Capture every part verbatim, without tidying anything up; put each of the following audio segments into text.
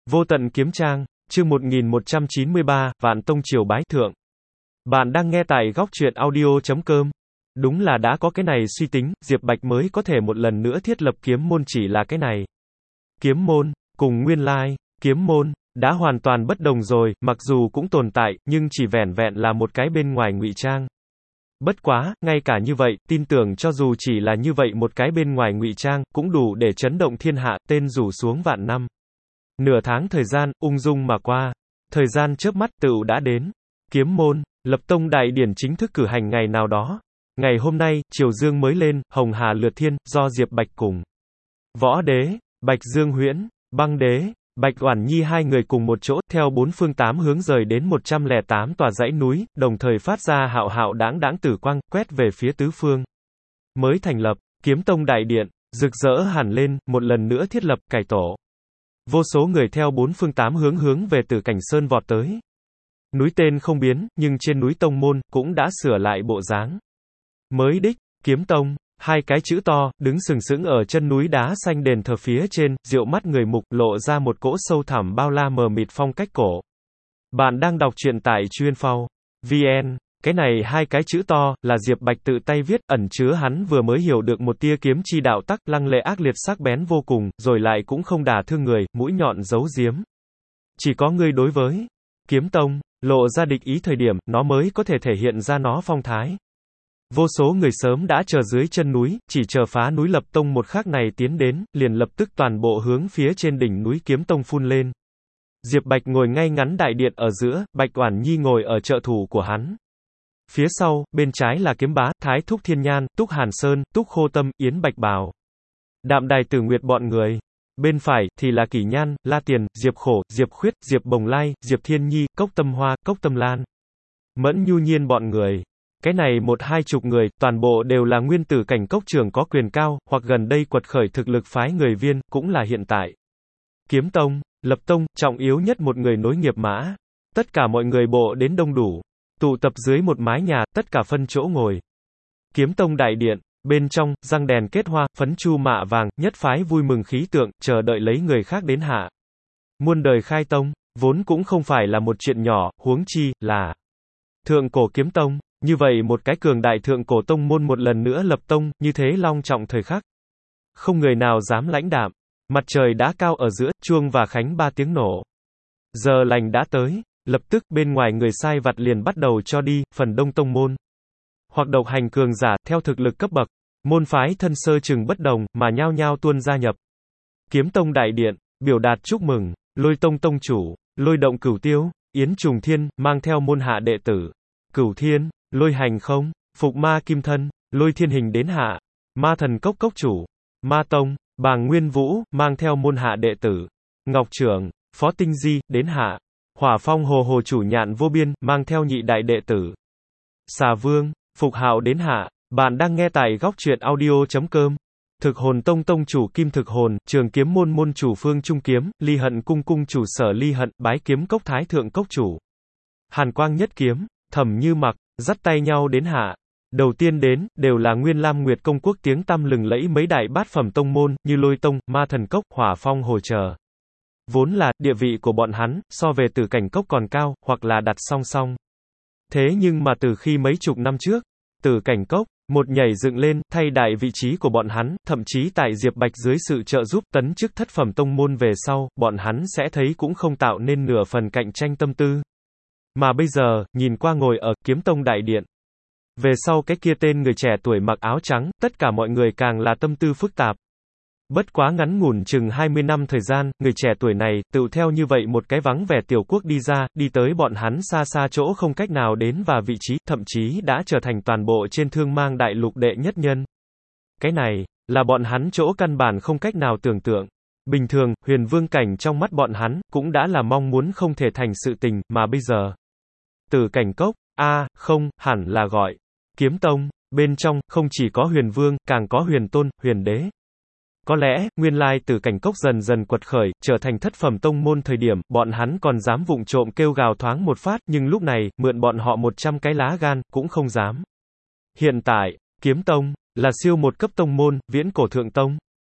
Vô tận kiếm trang, chương một nghìn một trăm chín mươi ba, Vạn Tông Triều bái thượng. Bạn đang nghe tại góc truyện audio chấm com. Đúng là đã có cái này suy tính, Diệp Bạch mới có thể một lần nữa thiết lập kiếm môn chỉ là cái này. Kiếm môn, cùng nguyên lai, kiếm môn, đã hoàn toàn bất đồng rồi, mặc dù cũng tồn tại, nhưng chỉ vẻn vẹn là một cái bên ngoài ngụy trang. Bất quá, ngay cả như vậy, tin tưởng cho dù chỉ là như vậy một cái bên ngoài ngụy trang, cũng đủ để chấn động thiên hạ, tên rủ xuống vạn năm. Nửa tháng thời gian, ung dung mà qua. Thời gian chớp mắt tựu đã đến. Kiếm môn, lập tông đại điển chính thức cử hành ngày nào đó. Ngày hôm nay, triều dương mới lên, hồng hà lượt thiên, do Diệp Bạch cùng Võ Đế, Bạch Dương Huyễn, Băng Đế, Bạch Oản Nhi hai người cùng một chỗ, theo bốn phương tám hướng rời đến một trăm lẻ tám tòa dãy núi, đồng thời phát ra hạo hạo đáng đáng tử quang, quét về phía tứ phương. Mới thành lập, Kiếm Tông đại điện, rực rỡ hẳn lên, một lần nữa thiết lập, cải tổ. Vô số người theo bốn phương tám hướng hướng về Tử Cảnh Sơn vọt tới. Núi tên không biến, nhưng trên núi tông môn, cũng đã sửa lại bộ dáng. Mới đích, Kiếm Tông, hai cái chữ to, đứng sừng sững ở chân núi đá xanh đền thờ phía trên, diệu mắt người mục, lộ ra một cỗ sâu thẳm bao la mờ mịt phong cách cổ. Bạn đang đọc truyện tại chuyên phao vn. Cái này hai cái chữ to, là Diệp Bạch tự tay viết, ẩn chứa hắn vừa mới hiểu được một tia kiếm chi đạo tắc, lăng lệ ác liệt sắc bén vô cùng, rồi lại cũng không đả thương người, mũi nhọn giấu giếm. Chỉ có ngươi đối với Kiếm Tông, lộ ra địch ý thời điểm, nó mới có thể thể hiện ra nó phong thái. Vô số người sớm đã chờ dưới chân núi, chỉ chờ phá núi lập tông một khắc này tiến đến, liền lập tức toàn bộ hướng phía trên đỉnh núi Kiếm Tông phun lên. Diệp Bạch ngồi ngay ngắn đại điện ở giữa, Bạch Oản Nhi ngồi ở trợ thủ của hắn. Phía sau, bên trái là Kiếm Bá, Thái Thúc Thiên Nhan, Túc Hàn Sơn, Túc Khô Tâm, Yến Bạch Bào, Đạm Đài Tử Nguyệt bọn người. Bên phải, thì là Kỷ Nhan, La Tiền, Diệp Khổ, Diệp Khuyết, Diệp Bồng Lai, Diệp Thiên Nhi, Cốc Tâm Hoa, Cốc Tâm Lan, Mẫn Nhu Nhiên bọn người. Cái này một hai chục người, toàn bộ đều là nguyên tử cảnh cốc trưởng có quyền cao, hoặc gần đây quật khởi thực lực phái người viên, cũng là hiện tại. Kiếm Tông, lập tông, trọng yếu nhất một người nối nghiệp mã. Tất cả mọi người bộ đến đông đủ. Tụ tập dưới một mái nhà, tất cả phân chỗ ngồi. Kiếm Tông đại điện, bên trong, răng đèn kết hoa, phấn chu mạ vàng, nhất phái vui mừng khí tượng, chờ đợi lấy người khác đến hạ. Muôn đời khai tông, vốn cũng không phải là một chuyện nhỏ, huống chi, là Thượng Cổ Kiếm Tông, như vậy một cái cường đại thượng cổ tông môn một lần nữa lập tông, như thế long trọng thời khắc. Không người nào dám lãnh đạm. Mặt trời đã cao ở giữa, chuông và khánh ba tiếng nổ. Giờ lành đã tới. Lập tức, bên ngoài người sai vặt liền bắt đầu cho đi, phần đông tông môn. Hoặc độc hành cường giả, theo thực lực cấp bậc. Môn phái thân sơ chừng bất đồng, mà nhao nhao tuôn gia nhập. Kiếm Tông đại điện, biểu đạt chúc mừng. Lôi Tông tông chủ, Lôi Động Cửu Tiêu, Yến Trùng Thiên, mang theo môn hạ đệ tử. Cửu Thiên, Lôi Hành Không, Phục Ma Kim Thân, Lôi Thiên Hình đến hạ. Ma Thần Cốc cốc chủ, Ma Tông, Bàng Nguyên Vũ, mang theo môn hạ đệ tử. Ngọc Trưởng, Phó Tinh Di, đến hạ. Hỏa Phong Hồ Hồ chủ Nhạn Vô Biên, mang theo nhị đại đệ tử. Xà Vương, Phục Hạo đến hạ. Bạn đang nghe tại góc truyện audio chấm com. Thực Hồn Tông tông chủ Kim Thực Hồn, Trường Kiếm môn môn chủ Phương Trung Kiếm, Ly Hận cung cung chủ Sở Ly Hận, Bái Kiếm cốc Thái thượng cốc chủ. Hàn Quang Nhất Kiếm, Thẩm Như Mặc, dắt tay nhau đến hạ. Đầu tiên đến, đều là Nguyên Lam Nguyệt công quốc tiếng tăm lừng lẫy mấy đại bát phẩm tông môn, như Lôi Tông, Ma Thần Cốc, Hỏa Phong Hồ chờ. Vốn là, địa vị của bọn hắn, so về Tử Cảnh Cốc còn cao, hoặc là đặt song song. Thế nhưng mà từ khi mấy chục năm trước, Tử Cảnh Cốc, một nhảy dựng lên, thay đại vị trí của bọn hắn, thậm chí tại Diệp Bạch dưới sự trợ giúp tấn chức thất phẩm tông môn về sau, bọn hắn sẽ thấy cũng không tạo nên nửa phần cạnh tranh tâm tư. Mà bây giờ, nhìn qua ngồi ở Kiếm Tông đại điện. Về sau cái kia tên người trẻ tuổi mặc áo trắng, tất cả mọi người càng là tâm tư phức tạp. Bất quá ngắn ngủn chừng hai mươi năm thời gian, người trẻ tuổi này, tự theo như vậy một cái vắng vẻ tiểu quốc đi ra, đi tới bọn hắn xa xa chỗ không cách nào đến và vị trí, thậm chí đã trở thành toàn bộ trên thương mang đại lục đệ nhất nhân. Cái này, là bọn hắn chỗ căn bản không cách nào tưởng tượng. Bình thường, huyền vương cảnh trong mắt bọn hắn, cũng đã là mong muốn không thể thành sự tình, mà bây giờ. Tử Cảnh Cốc, a à, không, hẳn là gọi. Kiếm Tông, bên trong, không chỉ có huyền vương, càng có huyền tôn, huyền đế. Có lẽ, nguyên lai Tử Cảnh Cốc dần dần quật khởi, trở thành thất phẩm tông môn thời điểm, bọn hắn còn dám vụng trộm kêu gào thoáng một phát, nhưng lúc này, mượn bọn họ một trăm cái lá gan, cũng không dám. Hiện tại, Kiếm Tông, là siêu một cấp tông môn, viễn cổ thượng tông.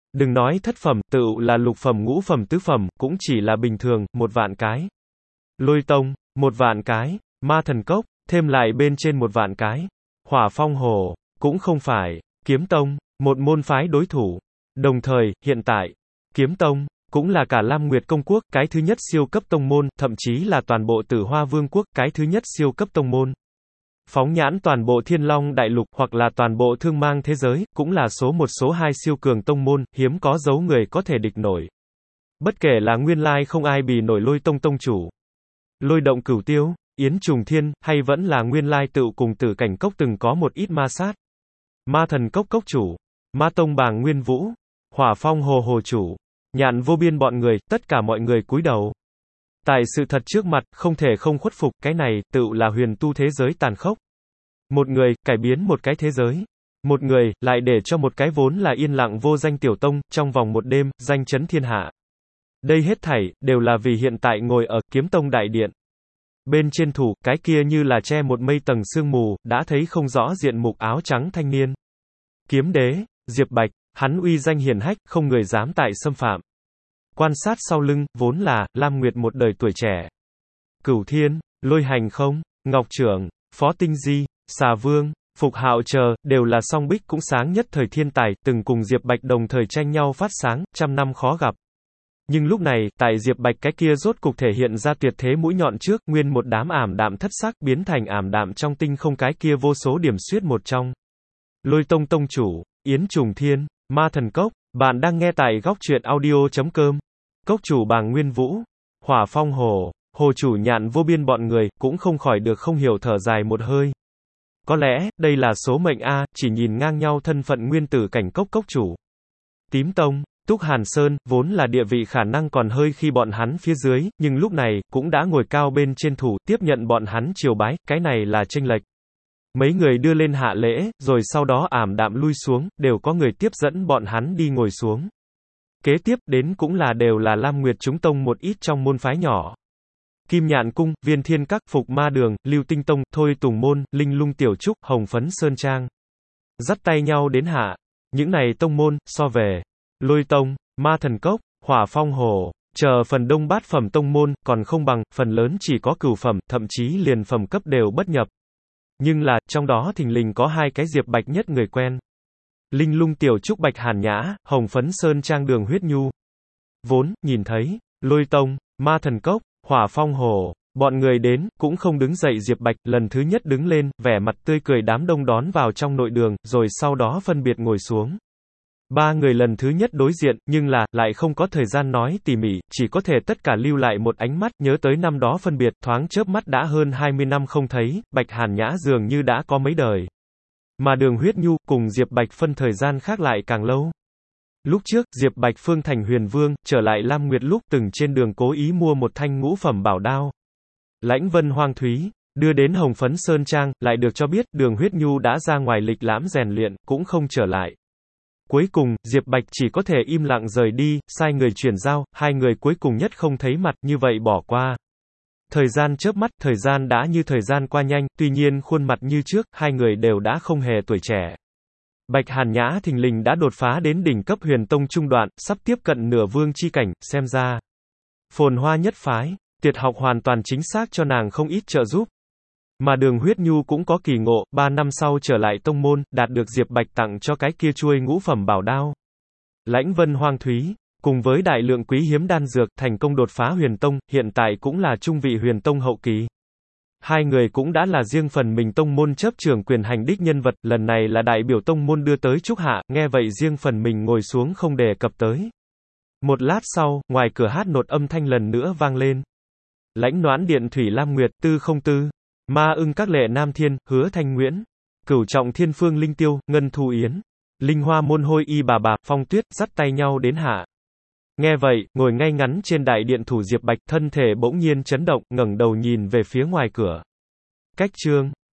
Đừng nói thất phẩm, tựu là lục phẩm ngũ phẩm tứ phẩm, cũng chỉ là bình thường, một vạn cái. Lôi tông, một vạn cái. Ma thần cốc, thêm lại bên trên một vạn cái. Hỏa phong hồ, cũng không phải. Kiếm tông, một môn phái đối thủ. Đồng thời, hiện tại, kiếm tông, cũng là cả Lam Nguyệt Công Quốc, cái thứ nhất siêu cấp tông môn, thậm chí là toàn bộ Tử Hoa Vương quốc, cái thứ nhất siêu cấp tông môn. Phóng nhãn toàn bộ Thiên Long Đại Lục, hoặc là toàn bộ thương mang thế giới, cũng là số một số hai siêu cường tông môn, hiếm có dấu người có thể địch nổi. Bất kể là nguyên lai không ai bì nổi Lôi Tông tông chủ, Lôi Động Cửu Tiêu, Yến Trùng Thiên, hay vẫn là nguyên lai tựu cùng Tử Cảnh Cốc từng có một ít ma sát. Ma Thần Cốc cốc chủ, Ma Tông Bàng Nguyên Vũ, Hỏa Phong Hồ hồ chủ, Nhạn Vô Biên bọn người, tất cả mọi người cúi đầu. Tại sự thật trước mặt, không thể không khuất phục, cái này, tựu là huyền tu thế giới tàn khốc. Một người, cải biến một cái thế giới. Một người, lại để cho một cái vốn là yên lặng vô danh tiểu tông, trong vòng một đêm, danh chấn thiên hạ. Đây hết thảy, đều là vì hiện tại ngồi ở kiếm tông đại điện. Bên trên thủ, cái kia như là che một mây tầng sương mù, đã thấy không rõ diện mục áo trắng thanh niên. Kiếm đế, Diệp Bạch, hắn uy danh hiển hách, không người dám tại xâm phạm. Quan sát sau lưng, vốn là, Lam Nguyệt một đời tuổi trẻ. Cửu Thiên, Lôi Hành Không, Ngọc Trưởng, Phó Tinh Di, Xà Vương, Phục Hạo chờ, đều là song bích cũng sáng nhất thời thiên tài, từng cùng Diệp Bạch đồng thời tranh nhau phát sáng, trăm năm khó gặp. Nhưng lúc này, tại Diệp Bạch cái kia rốt cục thể hiện ra tuyệt thế mũi nhọn trước, nguyên một đám ảm đạm thất sắc, biến thành ảm đạm trong tinh không cái kia vô số điểm xuyết một trong. Lôi Tông tông chủ, Yến Trùng Thiên, Ma Thần Cốc, bạn đang nghe tại góc truyện audio chấm com. Cốc chủ Bàng Nguyên Vũ, Hỏa Phong Hồ, hồ chủ Nhạn Vô Biên bọn người, cũng không khỏi được không hiểu thở dài một hơi. Có lẽ, đây là số mệnh A, chỉ nhìn ngang nhau thân phận nguyên tử cảnh cốc cốc chủ. Tím Tông, Túc Hàn Sơn, vốn là địa vị khả năng còn hơi khi bọn hắn phía dưới, nhưng lúc này, cũng đã ngồi cao bên trên thủ, tiếp nhận bọn hắn triều bái, cái này là chênh lệch. Mấy người đưa lên hạ lễ, rồi sau đó ảm đạm lui xuống, đều có người tiếp dẫn bọn hắn đi ngồi xuống. Kế tiếp, đến cũng là đều là Lam Nguyệt chúng tông một ít trong môn phái nhỏ. Kim Nhạn Cung, Viên Thiên Các, Phục Ma Đường, Lưu Tinh Tông, Thôi Tùng Môn, Linh Lung Tiểu Trúc, Hồng Phấn Sơn Trang. Dắt tay nhau đến hạ. Những này tông môn, so về Lôi Tông, Ma Thần Cốc, Hỏa Phong Hồ, chờ phần đông bát phẩm tông môn, còn không bằng, phần lớn chỉ có cửu phẩm, thậm chí liền phẩm cấp đều bất nhập. Nhưng là, trong đó thình lình có hai cái Diệp Bạch nhất người quen. Linh Lung Tiểu Trúc Bạch Hàn Nhã, Hồng Phấn Sơn Trang Đường Huyết Nhu. Vốn, nhìn thấy, Lôi Tông, Ma Thần Cốc, Hỏa Phong Hồ, bọn người đến, cũng không đứng dậy. Diệp Bạch, lần thứ nhất đứng lên, vẻ mặt tươi cười đám đông đón vào trong nội đường, rồi sau đó phân biệt ngồi xuống. Ba người lần thứ nhất đối diện, nhưng là, lại không có thời gian nói tỉ mỉ, chỉ có thể tất cả lưu lại một ánh mắt, nhớ tới năm đó phân biệt, thoáng chớp mắt đã hơn hai mươi năm không thấy, Bạch Hàn Nhã dường như đã có mấy đời. Mà Đường Huyết Nhu, cùng Diệp Bạch phân thời gian khác lại càng lâu. Lúc trước, Diệp Bạch phương thành huyền vương, trở lại Lam Nguyệt lúc từng trên đường cố ý mua một thanh ngũ phẩm bảo đao. Lãnh Vân Hoang Thúy, đưa đến Hồng Phấn Sơn Trang, lại được cho biết, Đường Huyết Nhu đã ra ngoài lịch lãm rèn luyện, cũng không trở lại. Cuối cùng, Diệp Bạch chỉ có thể im lặng rời đi, sai người chuyển giao, hai người cuối cùng nhất không thấy mặt, như vậy bỏ qua. Thời gian chớp mắt, thời gian đã như thời gian qua nhanh, tuy nhiên khuôn mặt như trước, hai người đều đã không hề tuổi trẻ. Bạch Hàn Nhã thình lình đã đột phá đến đỉnh cấp huyền tông trung đoạn, sắp tiếp cận nửa vương chi cảnh, xem ra. Phồn hoa nhất phái, tuyệt học hoàn toàn chính xác cho nàng không ít trợ giúp. Mà Đường Huyết Nhu cũng có kỳ ngộ, ba năm sau trở lại tông môn, đạt được Diệp Bạch tặng cho cái kia chuôi ngũ phẩm bảo đao. Lãnh Vân Hoang Thúy, cùng với đại lượng quý hiếm đan dược, thành công đột phá huyền tông, hiện tại cũng là trung vị huyền tông hậu kỳ. Hai người cũng đã là riêng phần mình tông môn chấp trưởng quyền hành đích nhân vật, lần này là đại biểu tông môn đưa tới chúc hạ, nghe vậy riêng phần mình ngồi xuống không đề cập tới. Một lát sau, ngoài cửa hát nột âm thanh lần nữa vang lên. Lãnh Noãn Điện Thủy Lam Nguyệt, Tư Không Tư, Ma Ưng Các Lệ Nam Thiên, Hứa Thanh Nguyễn, Cửu Trọng Thiên Phương Linh Tiêu, Ngân Thu Yến, Linh Hoa Môn Hôi Y Bà Bà, Phong Tuyết, dắt tay nhau đến hạ. Nghe vậy, ngồi ngay ngắn trên đại điện thủ Diệp Bạch, thân thể bỗng nhiên chấn động, ngẩng đầu nhìn về phía ngoài cửa. Cách chương